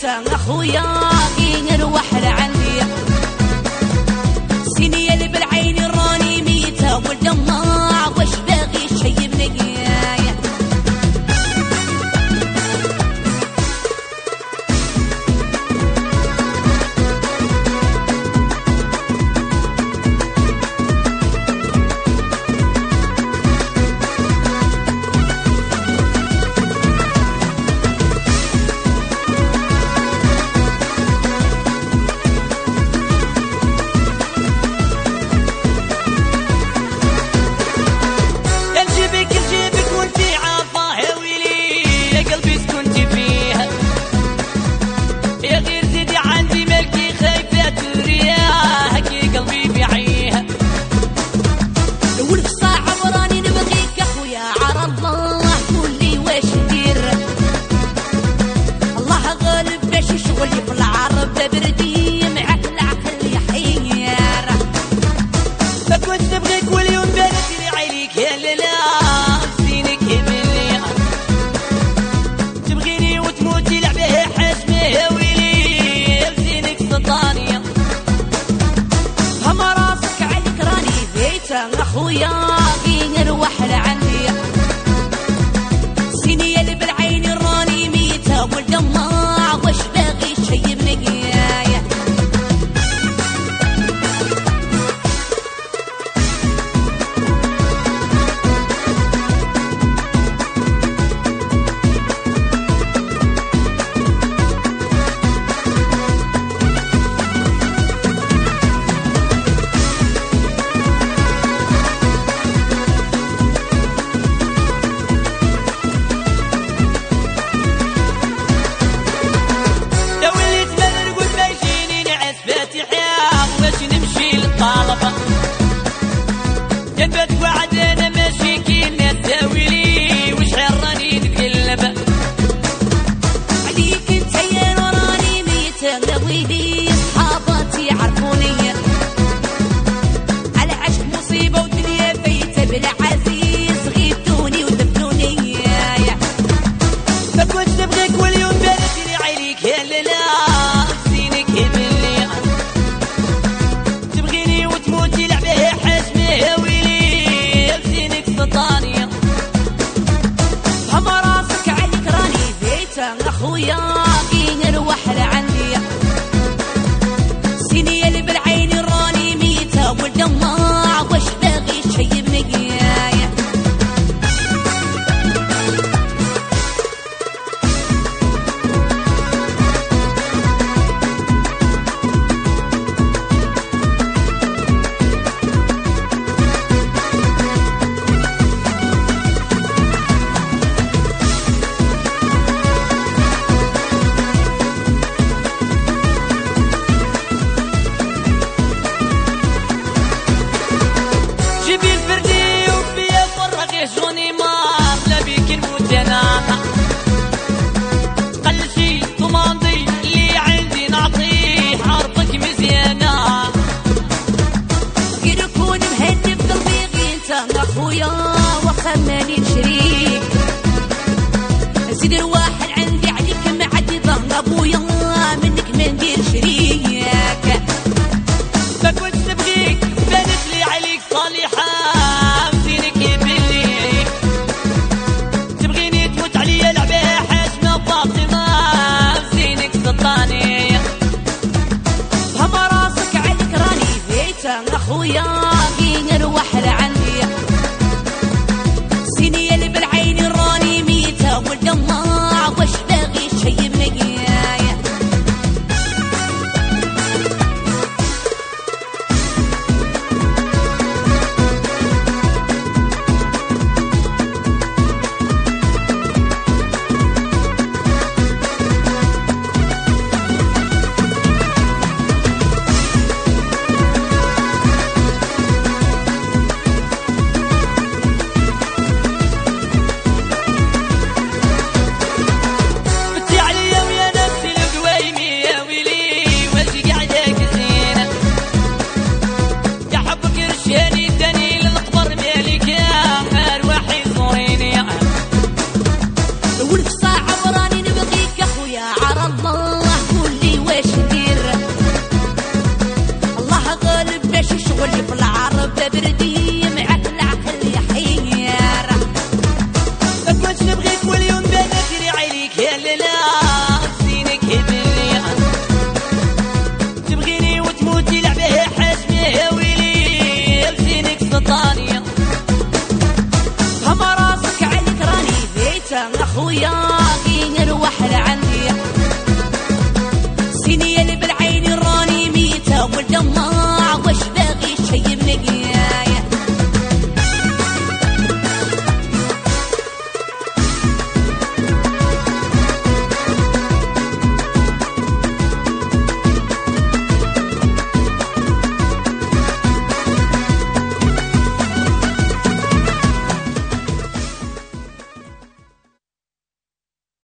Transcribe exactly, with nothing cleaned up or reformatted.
فيتا اخويا نروح لعندي سيني اللي بالعين راني ميتة والدماع وش باغي شي بنقيايا اخويا نروح لعندي سيني اللي بالعين راني ميتة والدماع وش باغي شي بنقيايا جنبت وعدنا ماشيكين نساوي لي وش راني نتقلب عليك انت يا راني ميتة لويلي صحاباتي عرفوني على عشق مصيبة ودنيا فايتة بالعزيز غيبتوني ودفنوني ما كنتش نبغيك واليوم بارك لي عليك يا لالا زينك يبلي تبغيني وتموتي لعبه حجمه يا ويلي هم راسك عليك راني فيتا اخويا نروح لعندي سيني اللي بالعين راني ميتة والدماع وش باغي شي بنقيايا جوني ما لا بيك نموت انا قل شي طماندي اللي عندي نعطيه عرضك مزيانه كي نكون مهني بقلبي انت اخويا وخماني شريك زيد الواحد عندي عليك معدي ظهر ابويا منك ما ندير شريك ما كنت نبغيك بانت لي عليك صالحه هم راسك عليك راني فيتا اخويا